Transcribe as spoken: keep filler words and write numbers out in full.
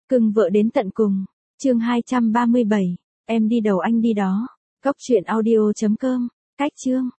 Cưng vợ đến tận cùng. Chương hai trăm ba mươi bảy. Em đi đầu anh đi đó. Cốc truyện audio chấm com. Cách chương.